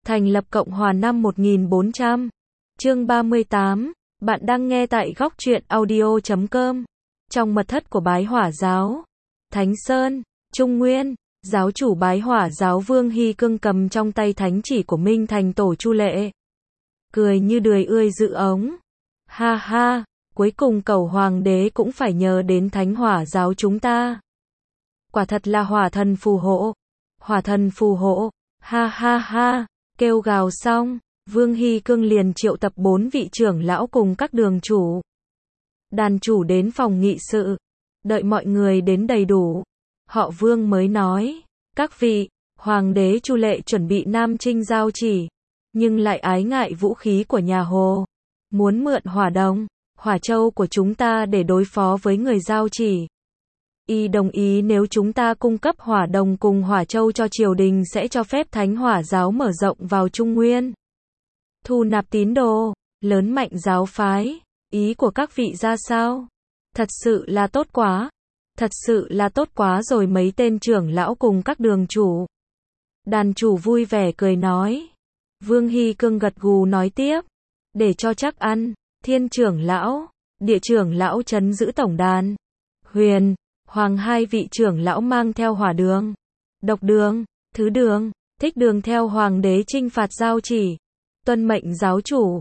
Thành lập Cộng hòa năm 1400. Chương 38. Bạn đang nghe tại góc truyện audio.com. Trong mật thất của Bái Hỏa giáo, Thánh Sơn, Trung Nguyên, giáo chủ Bái Hỏa giáo Vương Hy Cương cầm trong tay thánh chỉ của Minh Thành Tổ Chu Lệ. Cười như đười ươi dự ống. Ha ha, cuối cùng cầu hoàng đế cũng phải nhờ đến Thánh Hỏa giáo chúng ta. Quả thật là hỏa thần phù hộ. Hỏa thần phù hộ. Ha ha ha. Kêu gào xong, Vương Hy Cương liền triệu tập 4 vị trưởng lão cùng các đường chủ, đàn chủ đến phòng nghị sự. Đợi mọi người đến đầy đủ, họ Vương mới nói: các vị, hoàng đế Chu Lệ chuẩn bị Nam Chinh giao chỉ, nhưng lại ái ngại vũ khí của nhà Hồ, muốn mượn hỏa đồng, hỏa châu của chúng ta để đối phó với người giao chỉ. Y đồng ý nếu chúng ta cung cấp hỏa đồng cùng hỏa châu cho triều đình sẽ cho phép Thánh Hỏa giáo mở rộng vào Trung Nguyên, thu nạp tín đồ, lớn mạnh giáo phái. Ý của các vị ra sao? Thật sự là tốt quá. Thật sự là tốt quá rồi. Mấy tên trưởng lão cùng các đường chủ, đàn chủ vui vẻ cười nói. Vương Hy Cương gật gù nói tiếp: để cho chắc ăn, Thiên trưởng lão, Địa trưởng lão trấn giữ tổng đàn, Huyền, Hoàng hai vị trưởng lão mang theo hỏa đường, độc đường, thứ đường, thích đường theo hoàng đế chinh phạt giao chỉ. Tuân mệnh giáo chủ.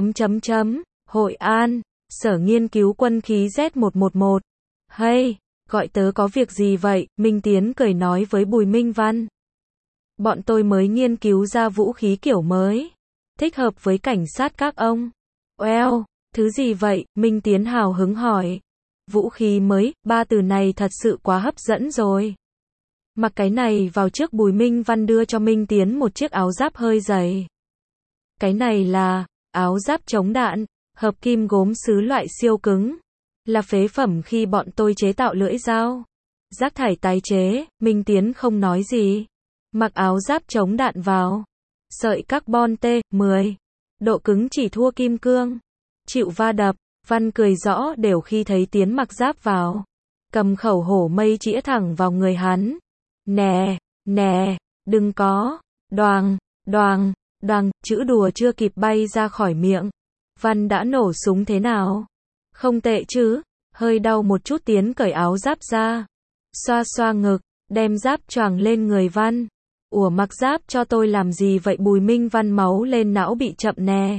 Hội An, Sở nghiên cứu quân khí Z111. Hey, gọi tớ có việc gì vậy? Minh Tiến cười nói với Bùi Minh Văn. Bọn tôi mới nghiên cứu ra vũ khí kiểu mới, thích hợp với cảnh sát các ông. Well, thứ gì vậy? Minh Tiến hào hứng hỏi. Vũ khí mới, ba từ này thật sự quá hấp dẫn rồi. Mặc cái này vào trước. Bùi Minh Văn đưa cho Minh Tiến một chiếc áo giáp hơi dày. Cái này là áo giáp chống đạn, hợp kim gốm sứ loại siêu cứng, là phế phẩm khi bọn tôi chế tạo lưỡi dao, rác thải tái chế. Minh Tiến không nói gì, mặc áo giáp chống đạn vào. Sợi carbon T10, độ cứng chỉ thua kim cương, chịu va đập. Văn cười rõ đều khi thấy Tiến mặc giáp vào, cầm khẩu hổ mây chĩa thẳng vào người hắn. Nè, nè, đừng có. Đoàng, đoàng, đoàng, chữ đùa chưa kịp bay ra khỏi miệng, Văn đã nổ súng. Thế nào? Không tệ chứ? Hơi đau một chút. Tiến cởi áo giáp ra, xoa xoa ngực, đem giáp choàng lên người Văn. Ủa, mặc giáp cho tôi làm gì vậy? Bùi Minh Văn máu lên não bị chậm. Nè,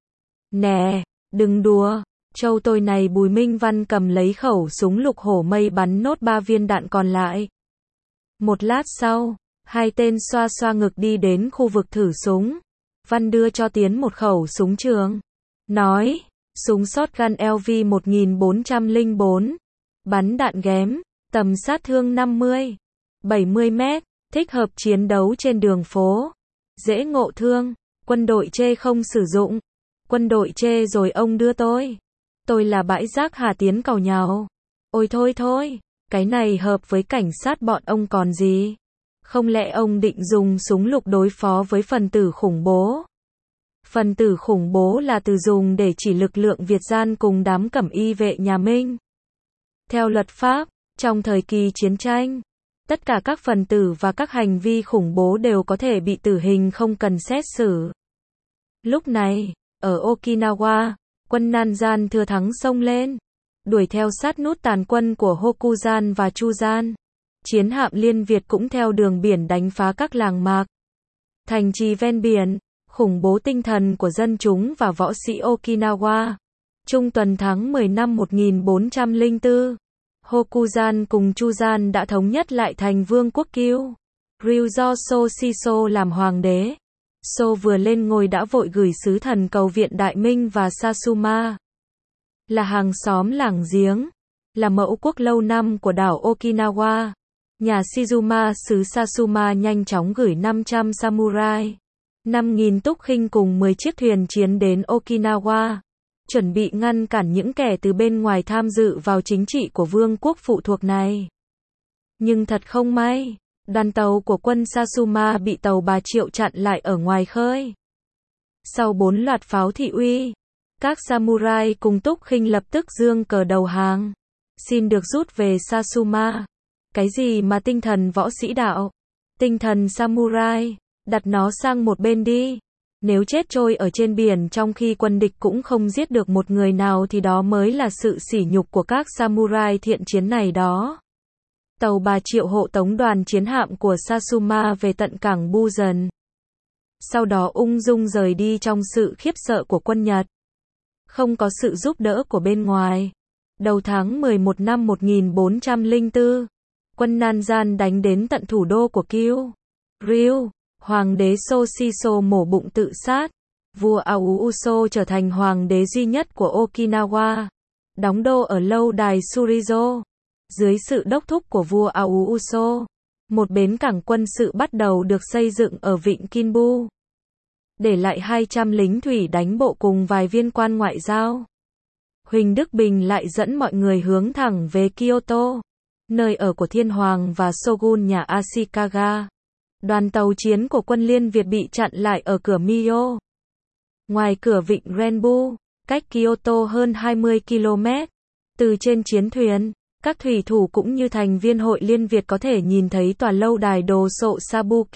nè, đừng đùa. Châu tôi này. Bùi Minh Văn cầm lấy khẩu súng lục hổ mây bắn nốt 3 viên đạn còn lại. Một lát sau, hai tên xoa xoa ngực đi đến khu vực thử súng. Văn đưa cho Tiến một khẩu súng trường, nói: súng shotgun LV 1404, bắn đạn ghém, tầm sát thương 50-70 mét, thích hợp chiến đấu trên đường phố, dễ ngộ thương. Quân đội chê không sử dụng. Quân đội chê rồi ông đưa tôi. Tôi là bãi rác hả? Tiến càu nhàu. Ôi thôi thôi, cái này hợp với cảnh sát bọn ông còn gì. Không lẽ ông định dùng súng lục đối phó với phần tử khủng bố? Phần tử khủng bố là từ dùng để chỉ lực lượng Việt gian cùng đám cẩm y vệ nhà Minh. Theo luật pháp, trong thời kỳ chiến tranh, tất cả các phần tử và các hành vi khủng bố đều có thể bị tử hình không cần xét xử. Lúc này, ở Okinawa, quân Nanjan thừa thắng xông lên, đuổi theo sát nút tàn quân của Hokusan và Chusan. Chiến hạm Liên Việt cũng theo đường biển đánh phá các làng mạc, thành trì ven biển, khủng bố tinh thần của dân chúng và võ sĩ Okinawa. Trung tuần tháng 10 năm 1404, Hokusan cùng Chusan đã thống nhất lại thành vương quốc Kyu. Ryu do Soshiso làm hoàng đế. So vừa lên ngôi đã vội gửi sứ thần cầu viện Đại Minh và Satsuma, là hàng xóm làng giếng, là mẫu quốc lâu năm của đảo Okinawa. Nhà Shizuma xứ Satsuma nhanh chóng gửi 500 samurai, 5.000 túc khinh cùng 10 chiếc thuyền chiến đến Okinawa, chuẩn bị ngăn cản những kẻ từ bên ngoài tham dự vào chính trị của vương quốc phụ thuộc này. Nhưng thật không may, đoàn tàu của quân Satsuma bị tàu Bà Triệu chặn lại ở ngoài khơi. Sau 4 loạt pháo thị uy, các samurai cùng túc khinh lập tức giương cờ đầu hàng, xin được rút về Satsuma. Cái gì mà tinh thần võ sĩ đạo, tinh thần samurai, Đặt nó sang một bên đi. Nếu chết trôi ở trên biển trong khi quân địch cũng không giết được một người nào thì đó mới là sự sỉ nhục của các samurai thiện chiến này đó. Tàu Bà Triệu hộ tống đoàn chiến hạm của Satsuma về tận cảng Busan. Sau đó ung dung rời đi trong sự khiếp sợ của quân Nhật. Không có sự giúp đỡ của bên ngoài. Đầu tháng 11 năm 1404, quân Nanjan đánh đến tận thủ đô của Kyushu. Hoàng đế Soshiso mổ bụng tự sát. Vua Aouuso trở thành hoàng đế duy nhất của Okinawa. Đóng đô ở lâu đài Surizo. Dưới sự đốc thúc của vua Aouuso, một bến cảng quân sự bắt đầu được xây dựng ở vịnh Kinbu. Để lại 200 lính thủy đánh bộ cùng vài viên quan ngoại giao. Huỳnh Đức Bình lại dẫn mọi người hướng thẳng về Kyoto, nơi ở của thiên hoàng và shogun nhà Ashikaga. Đoàn tàu chiến của quân Liên Việt bị chặn lại ở cửa Mio. Ngoài cửa vịnh Renbu, cách Kyoto hơn 20 km. Từ trên chiến thuyền, các thủy thủ cũng như thành viên hội Liên Việt có thể nhìn thấy tòa lâu đài đồ sộ Sabuki,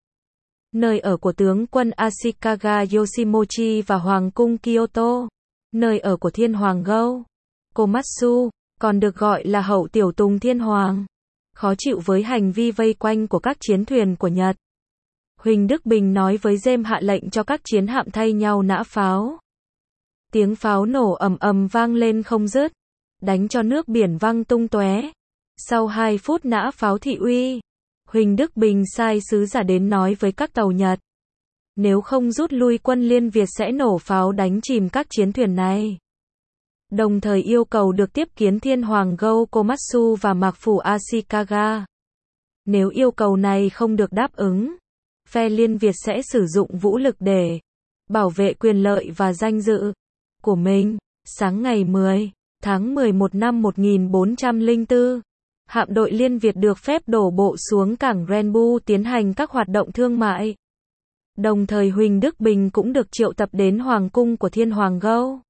nơi ở của tướng quân Ashikaga Yoshimochi, và hoàng cung Kyoto, nơi ở của thiên hoàng Go-Komatsu, còn được gọi là hậu tiểu tùng thiên hoàng. Khó chịu với hành vi vây quanh của các chiến thuyền của Nhật, Huỳnh Đức Bình nói với James hạ lệnh cho các chiến hạm thay nhau nã pháo. Tiếng pháo nổ ầm ầm vang lên không dứt, đánh cho nước biển văng tung tóe. Sau 2 phút nã pháo thị uy, Huỳnh Đức Bình sai sứ giả đến nói với các tàu Nhật, nếu không rút lui quân Liên Việt sẽ nổ pháo đánh chìm các chiến thuyền này. Đồng thời yêu cầu được tiếp kiến thiên hoàng Go-Komatsu và mạc phủ Ashikaga. Nếu yêu cầu này không được đáp ứng, phe Liên Việt sẽ sử dụng vũ lực để bảo vệ quyền lợi và danh dự của mình. Sáng ngày 10 tháng 11 năm 1404, hạm đội Liên Việt được phép đổ bộ xuống cảng Renbu tiến hành các hoạt động thương mại. Đồng thời Huỳnh Đức Bình cũng được triệu tập đến hoàng cung của thiên hoàng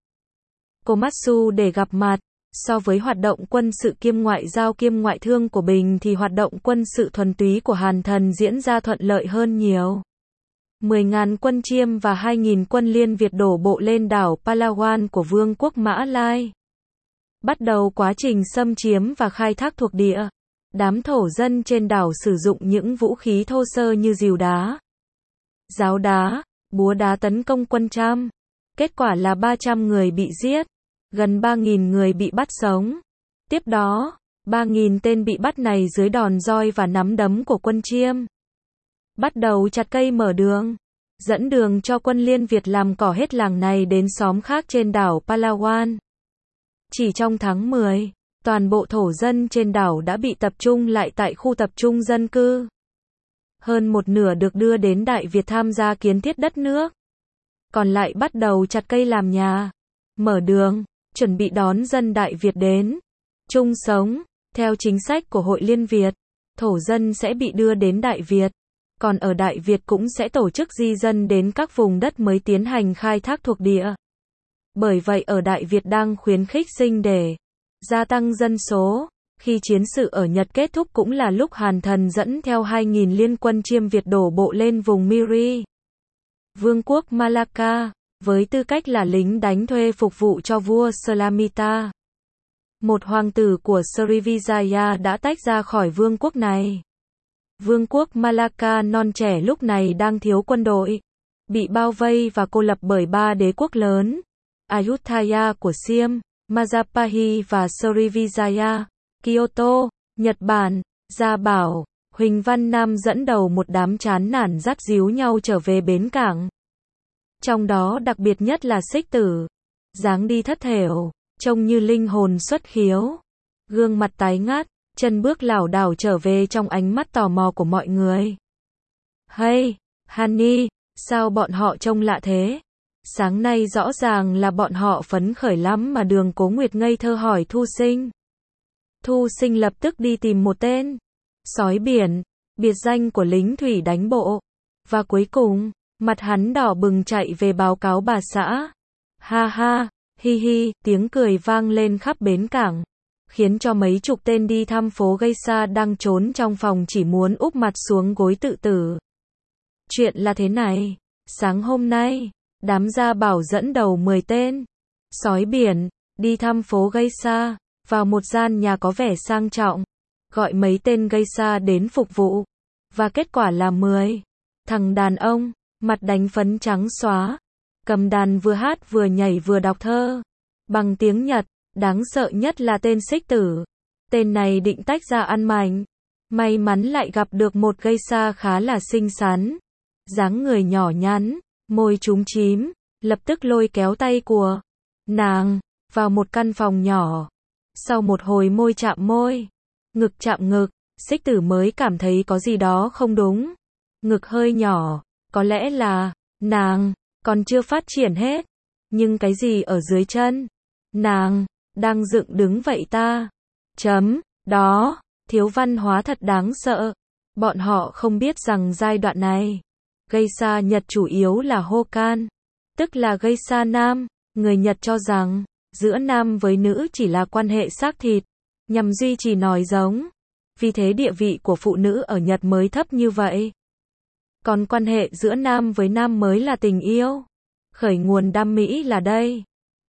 Go-Komatsu để gặp mặt. So với hoạt động quân sự kiêm ngoại giao kiêm ngoại thương của Bình thì hoạt động quân sự thuần túy của Hàn Thần diễn ra thuận lợi hơn nhiều. 10.000 quân Chiêm và 2.000 quân Liên Việt đổ bộ lên đảo Palawan của Vương quốc Mã Lai. Bắt đầu quá trình xâm chiếm và khai thác thuộc địa. Đám thổ dân trên đảo sử dụng những vũ khí thô sơ như rìu đá, giáo đá, búa đá tấn công quân Cham. Kết quả là 300 người bị giết, gần 3.000 người bị bắt sống. Tiếp đó, 3.000 tên bị bắt này dưới đòn roi và nắm đấm của quân Chiêm. Bắt đầu chặt cây mở đường, dẫn đường cho quân Liên Việt làm cỏ hết làng này đến xóm khác trên đảo Palawan. Chỉ trong tháng 10, toàn bộ thổ dân trên đảo đã bị tập trung lại tại khu tập trung dân cư. Hơn một nửa được đưa đến Đại Việt tham gia kiến thiết đất nước. Còn lại bắt đầu chặt cây làm nhà, mở đường, chuẩn bị đón dân Đại Việt đến chung sống. Theo chính sách của Hội Liên Việt, thổ dân sẽ bị đưa đến Đại Việt. Còn ở Đại Việt cũng sẽ tổ chức di dân đến các vùng đất mới tiến hành khai thác thuộc địa. Bởi vậy ở Đại Việt đang khuyến khích sinh để gia tăng dân số. Khi chiến sự ở Nhật kết thúc cũng là lúc Hàn Thần dẫn theo 2.000 liên quân Chiêm Việt đổ bộ lên vùng Miri, Vương quốc Malacca, với tư cách là lính đánh thuê phục vụ cho vua Salamita. Một hoàng tử của Srivijaya đã tách ra khỏi vương quốc này. Vương quốc Malacca non trẻ lúc này đang thiếu quân đội, bị bao vây và cô lập bởi 3 đế quốc lớn, Ayutthaya của Siam, Majapahit và Srivijaya. Kyoto, Nhật Bản, Gia Bảo, Huỳnh Văn Nam dẫn đầu một đám chán nản dắt díu nhau trở về bến cảng. Trong đó đặc biệt nhất là Xích Tử, dáng đi thất thểu, trông như linh hồn xuất khiếu, gương mặt tái ngắt, chân bước lảo đảo trở về trong ánh mắt tò mò của mọi người. Hey, Honey, sao bọn họ trông lạ thế? Sáng nay rõ ràng là bọn họ phấn khởi lắm mà. Đường Cố Nguyệt ngây thơ hỏi Thu Sinh. Thu Sinh lập tức đi tìm một tên sói biển, biệt danh của lính thủy đánh bộ. Và cuối cùng, mặt hắn đỏ bừng chạy về báo cáo bà xã. Ha ha, hi hi, tiếng cười vang lên khắp bến cảng, khiến cho mấy chục tên đi thăm phố Geisha đang trốn trong phòng chỉ muốn úp mặt xuống gối tự tử. Chuyện là thế này, sáng hôm nay, đám gia bảo dẫn đầu 10 tên sói biển, đi thăm phố geisha, vào một gian nhà có vẻ sang trọng, gọi mấy tên geisha đến phục vụ, và kết quả là 10 thằng đàn ông, mặt đánh phấn trắng xóa, cầm đàn vừa hát vừa nhảy vừa đọc thơ, bằng tiếng Nhật, đáng sợ nhất là tên Xích Tử. Tên này định tách ra ăn mảnh, may mắn lại gặp được một geisha khá là xinh xắn, dáng người nhỏ nhắn, môi chúm chím, lập tức lôi kéo tay của nàng vào một căn phòng nhỏ. Sau một hồi môi chạm môi, ngực chạm ngực, Xích Tử mới cảm thấy có gì đó không đúng. Ngực hơi nhỏ, có lẽ là nàng còn chưa phát triển hết, nhưng cái gì ở dưới chân nàng đang dựng đứng vậy ta? Đó, thiếu văn hóa thật đáng sợ. Bọn họ không biết rằng giai đoạn này, geisha Nhật chủ yếu là Hokan, tức là geisha nam. Người Nhật cho rằng, giữa nam với nữ chỉ là quan hệ xác thịt, nhằm duy trì nòi giống. Vì thế địa vị của phụ nữ ở Nhật mới thấp như vậy. Còn quan hệ giữa nam với nam mới là tình yêu. Khởi nguồn đam mỹ là đây.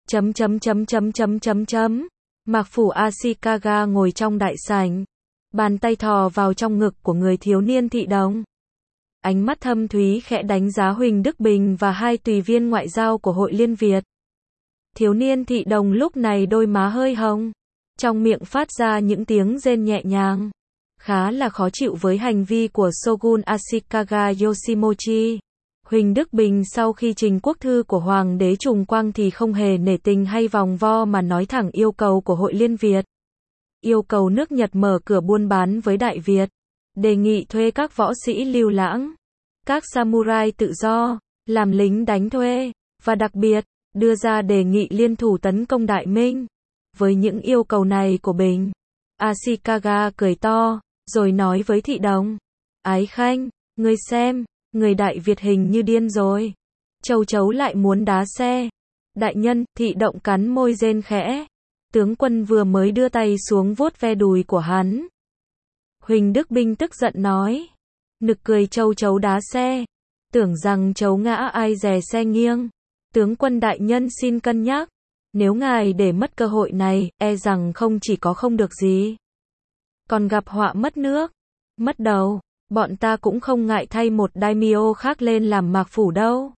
Mạc phủ Ashikaga ngồi trong đại sảnh, bàn tay thò vào trong ngực của người thiếu niên thị đồng. Ánh mắt thâm thúy khẽ đánh giá Huỳnh Đức Bình và hai tùy viên ngoại giao của Hội Liên Việt. Thiếu niên thị đồng lúc này đôi má hơi hồng, trong miệng phát ra những tiếng rên nhẹ nhàng, khá là khó chịu với hành vi của Shogun Ashikaga Yoshimochi. Huỳnh Đức Bình sau khi trình quốc thư của Hoàng đế Trùng Quang thì không hề nể tình hay vòng vo mà nói thẳng yêu cầu của Hội Liên Việt. Yêu cầu nước Nhật mở cửa buôn bán với Đại Việt, đề nghị thuê các võ sĩ lưu lãng, các samurai tự do, làm lính đánh thuê, và đặc biệt, đưa ra đề nghị liên thủ tấn công Đại Minh. Với những yêu cầu này của Bình, Ashikaga cười to, rồi nói với thị đồng, Ái Khanh, ngươi xem, người Đại Việt hình như điên rồi. Châu chấu lại muốn đá xe. Đại nhân, thị động cắn môi rên khẽ. Tướng quân vừa mới đưa tay xuống vuốt ve đùi của hắn. Huỳnh Đức Bình tức giận nói, nực cười châu chấu đá xe. Tưởng rằng chấu ngã ai dè xe nghiêng. Tướng quân đại nhân xin cân nhắc. Nếu ngài để mất cơ hội này, e rằng không chỉ có không được gì, còn gặp họa mất nước, mất đầu. Bọn ta cũng không ngại thay một daimyo khác lên làm mạc phủ đâu.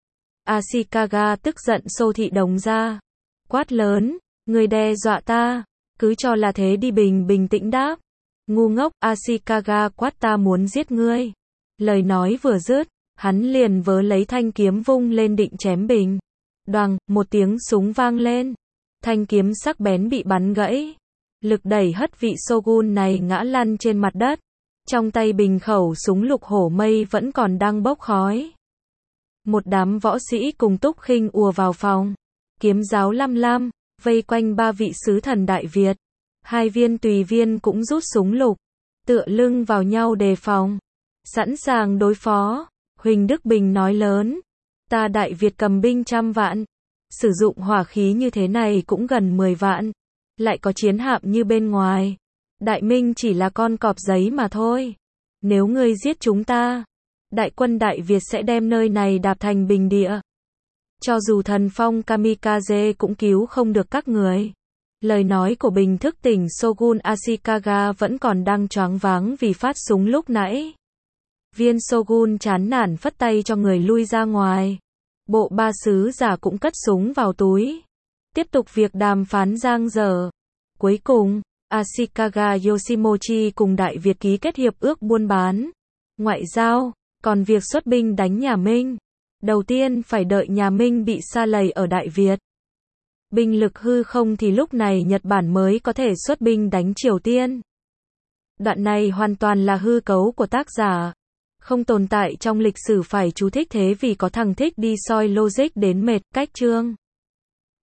Ashikaga tức giận xô thị đồng ra, quát lớn, người đe dọa ta, cứ cho là thế đi. Bình bình tĩnh đáp, ngu ngốc. Ashikaga quát, ta muốn giết ngươi. Lời nói vừa dứt, hắn liền vớ lấy thanh kiếm vung lên định chém Bình. Đoàng, một tiếng súng vang lên, thanh kiếm sắc bén bị bắn gãy, lực đẩy hất vị Shogun này ngã lăn trên mặt đất. Trong tay Bình khẩu súng lục hổ mây vẫn còn đang bốc khói. Một đám võ sĩ cùng Túc Khinh ùa vào phòng, kiếm giáo lăm lam, vây quanh ba vị sứ thần Đại Việt. Hai viên tùy viên cũng rút súng lục, tựa lưng vào nhau đề phòng, sẵn sàng đối phó. Huỳnh Đức Bình nói lớn, ta Đại Việt cầm binh 100 vạn, sử dụng hỏa khí như thế này cũng gần 10 vạn, lại có chiến hạm như bên ngoài. Đại Minh chỉ là con cọp giấy mà thôi. Nếu ngươi giết chúng ta, đại quân Đại Việt sẽ đem nơi này đạp thành bình địa. Cho dù thần phong kamikaze cũng cứu không được các người. Lời nói của Bình thức tỉnh Shogun Ashikaga vẫn còn đang choáng váng vì phát súng lúc nãy. Viên Shogun chán nản phất tay cho người lui ra ngoài. Bộ ba sứ giả cũng cất súng vào túi, tiếp tục việc đàm phán giang dở. Cuối cùng, Ashikaga Yoshimochi cùng Đại Việt ký kết hiệp ước buôn bán, ngoại giao, còn việc xuất binh đánh nhà Minh, đầu tiên phải đợi nhà Minh bị sa lầy ở Đại Việt. Binh lực hư không thì lúc này Nhật Bản mới có thể xuất binh đánh Triều Tiên. Đoạn này hoàn toàn là hư cấu của tác giả, không tồn tại trong lịch sử, phải chú thích thế vì có thằng thích đi soi logic đến mệt. Cách chương